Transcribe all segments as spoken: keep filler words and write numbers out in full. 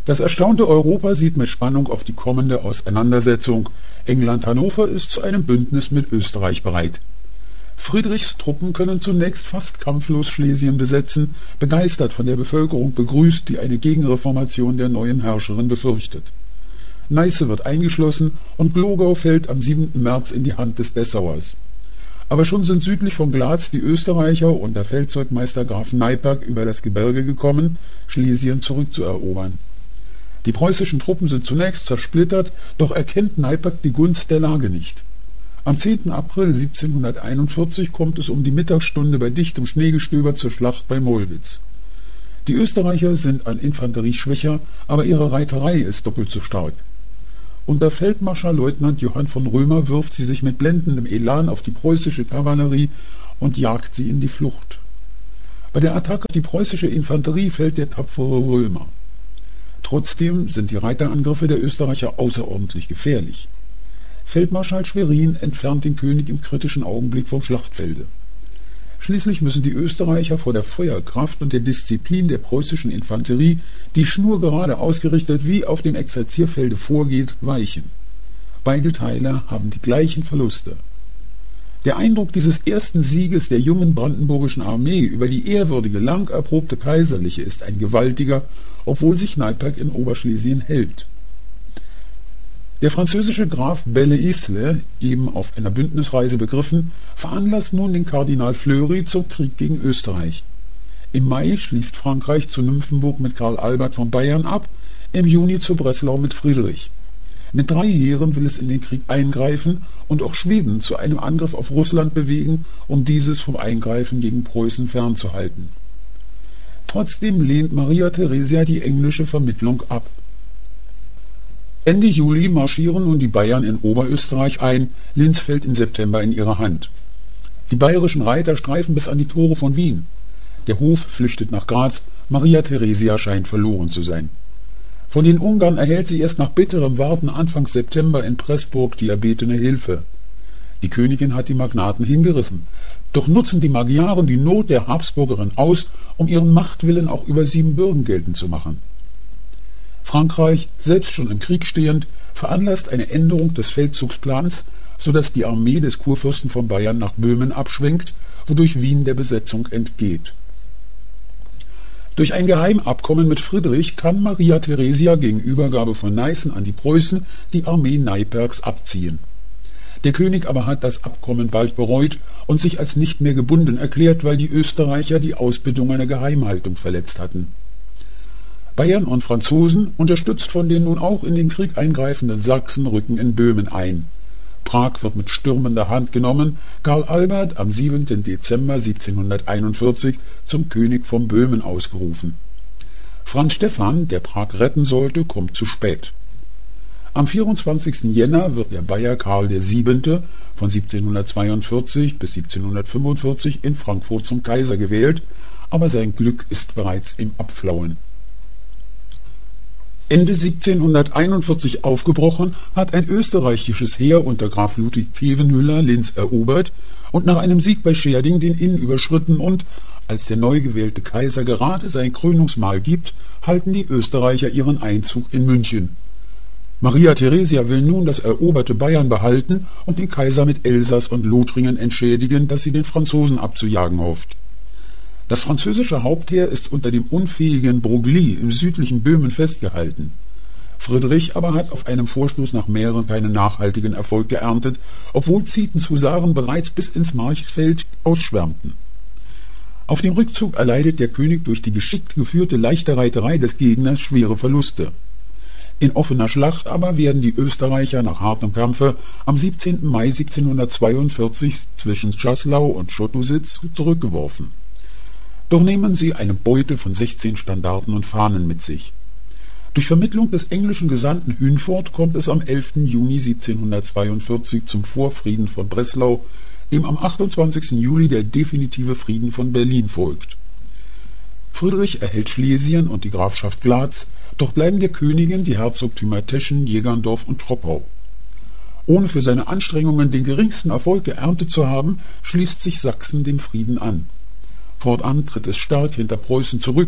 Das erstaunte Europa sieht mit Spannung auf die kommende Auseinandersetzung. England-Hannover ist zu einem Bündnis mit Österreich bereit. Friedrichs Truppen können zunächst fast kampflos Schlesien besetzen, begeistert von der Bevölkerung begrüßt, die eine Gegenreformation der neuen Herrscherin befürchtet. Neiße wird eingeschlossen und Glogau fällt am siebenten März in die Hand des Dessauers. Aber schon sind südlich von Glatz die Österreicher und der Feldzeugmeister Graf Neiperk über das Gebirge gekommen, Schlesien zurückzuerobern. Die preußischen Truppen sind zunächst zersplittert, doch erkennt Neiperk die Gunst der Lage nicht. Am zehnten April siebzehnhunderteinundvierzig kommt es um die Mittagsstunde bei dichtem Schneegestöber zur Schlacht bei Mollwitz. Die Österreicher sind an Infanterie schwächer, aber ihre Reiterei ist doppelt so stark. Unter Feldmarschallleutnant Johann von Römer wirft sie sich mit blendendem Elan auf die preußische Kavallerie und jagt sie in die Flucht. Bei der Attacke auf die preußische Infanterie fällt der tapfere Römer. Trotzdem sind die Reiterangriffe der Österreicher außerordentlich gefährlich. Feldmarschall Schwerin entfernt den König im kritischen Augenblick vom Schlachtfelde. Schließlich müssen die Österreicher vor der Feuerkraft und der Disziplin der preußischen Infanterie, die schnurgerade ausgerichtet wie auf dem Exerzierfelde vorgeht, weichen. Beide Teile haben die gleichen Verluste. Der Eindruck dieses ersten Sieges der jungen brandenburgischen Armee über die ehrwürdige, lang erprobte Kaiserliche ist ein gewaltiger, obwohl sich Neiperk in Oberschlesien hält. Der französische Graf Belle-Isle, eben auf einer Bündnisreise begriffen, veranlasst nun den Kardinal Fleury zum Krieg gegen Österreich. Im Mai schließt Frankreich zu Nymphenburg mit Karl Albert von Bayern ab, im Juni zu Breslau mit Friedrich. Mit drei Heeren will es in den Krieg eingreifen und auch Schweden zu einem Angriff auf Russland bewegen, um dieses vom Eingreifen gegen Preußen fernzuhalten. Trotzdem lehnt Maria Theresia die englische Vermittlung ab. Ende Juli marschieren nun die Bayern in Oberösterreich ein, Linz fällt im September in ihre Hand. Die bayerischen Reiter streifen bis an die Tore von Wien. Der Hof flüchtet nach Graz, Maria Theresia scheint verloren zu sein. Von den Ungarn erhält sie erst nach bitterem Warten Anfang September in Pressburg die erbetene Hilfe. Die Königin hat die Magnaten hingerissen, doch nutzen die Magyaren die Not der Habsburgerin aus, um ihren Machtwillen auch über Siebenbürgen geltend zu machen. Frankreich, selbst schon im Krieg stehend, veranlasst eine Änderung des Feldzugsplans, sodass die Armee des Kurfürsten von Bayern nach Böhmen abschwenkt, wodurch Wien der Besetzung entgeht. Durch ein Geheimabkommen mit Friedrich kann Maria Theresia gegen Übergabe von Neißen an die Preußen die Armee Neiperks abziehen. Der König aber hat das Abkommen bald bereut und sich als nicht mehr gebunden erklärt, weil die Österreicher die Ausbedingungen der Geheimhaltung verletzt hatten. Bayern und Franzosen, unterstützt von den nun auch in den Krieg eingreifenden Sachsen, rücken in Böhmen ein. Prag wird mit stürmender Hand genommen, Karl Albert am siebenten Dezember siebzehnhunderteinundvierzig zum König von Böhmen ausgerufen. Franz Stephan, der Prag retten sollte, kommt zu spät. Am vierundzwanzigsten Jänner wird der Bayer Karl der Siebente von siebzehnhundertzweiundvierzig bis siebzehnhundertfünfundvierzig in Frankfurt zum Kaiser gewählt, aber sein Glück ist bereits im Abflauen. Ende siebzehnhunderteinundvierzig aufgebrochen, hat ein österreichisches Heer unter Graf Ludwig Khevenhüller Linz erobert und nach einem Sieg bei Schärding den Inn überschritten und, als der neu gewählte Kaiser gerade sein Krönungsmahl gibt, halten die Österreicher ihren Einzug in München. Maria Theresia will nun das eroberte Bayern behalten und den Kaiser mit Elsass und Lothringen entschädigen, das sie den Franzosen abzujagen hofft. Das französische Hauptheer ist unter dem unfähigen Broglie im südlichen Böhmen festgehalten. Friedrich aber hat auf einem Vorstoß nach Mähren keinen nachhaltigen Erfolg geerntet, obwohl Zietens Husaren bereits bis ins Marchfeld ausschwärmten. Auf dem Rückzug erleidet der König durch die geschickt geführte leichte Reiterei des Gegners schwere Verluste. In offener Schlacht aber werden die Österreicher nach hartem Kampfe am siebzehnten Mai siebzehnhundertzweiundvierzig zwischen Czaslau und Schottositz zurückgeworfen. Doch nehmen sie eine Beute von sechzehn Standarten und Fahnen mit sich. Durch Vermittlung des englischen Gesandten Hünfort kommt es am elften Juni siebzehnhundertzweiundvierzig zum Vorfrieden von Breslau, dem am achtundzwanzigsten Juli der definitive Frieden von Berlin folgt. Friedrich erhält Schlesien und die Grafschaft Glatz, doch bleiben der Königin die Herzogtümer Teschen, Jägerndorf und Troppau. Ohne für seine Anstrengungen den geringsten Erfolg geerntet zu haben, schließt sich Sachsen dem Frieden an. Fortan tritt es stark hinter Preußen zurück,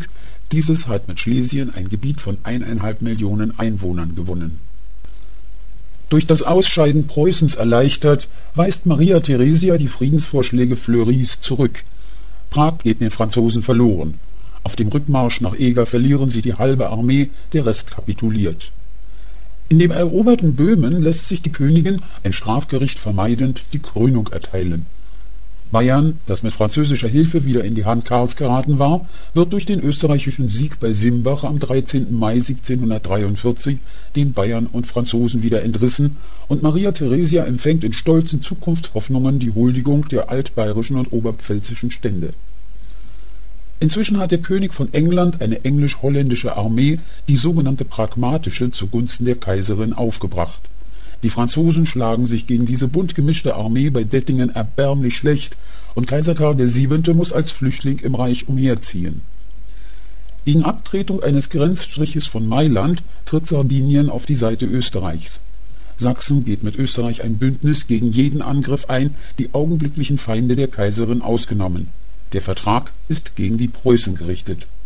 Dieses hat mit Schlesien ein Gebiet von eineinhalb Millionen Einwohnern gewonnen. Durch das Ausscheiden Preußens erleichtert, weist Maria Theresia die Friedensvorschläge Fleury's zurück. Prag geht den Franzosen verloren. Auf dem Rückmarsch nach Eger verlieren sie die halbe Armee, der Rest kapituliert. In dem eroberten Böhmen lässt sich die Königin, ein Strafgericht vermeidend, die Krönung erteilen. Bayern, das mit französischer Hilfe wieder in die Hand Karls geraten war, wird durch den österreichischen Sieg bei Simbach am dreizehnten Mai siebzehnhundertdreiundvierzig den Bayern und Franzosen wieder entrissen, und Maria Theresia empfängt in stolzen Zukunftshoffnungen die Huldigung der altbayerischen und oberpfälzischen Stände. Inzwischen hat der König von England eine englisch-holländische Armee, die sogenannte pragmatische, zugunsten der Kaiserin aufgebracht. Die Franzosen schlagen sich gegen diese bunt gemischte Armee bei Dettingen erbärmlich schlecht, und Kaiser Karl der Siebente muss als Flüchtling im Reich umherziehen. Gegen Abtretung eines Grenzstriches von Mailand tritt Sardinien auf die Seite Österreichs. Sachsen geht mit Österreich ein Bündnis gegen jeden Angriff ein, die augenblicklichen Feinde der Kaiserin ausgenommen. Der Vertrag ist gegen die Preußen gerichtet.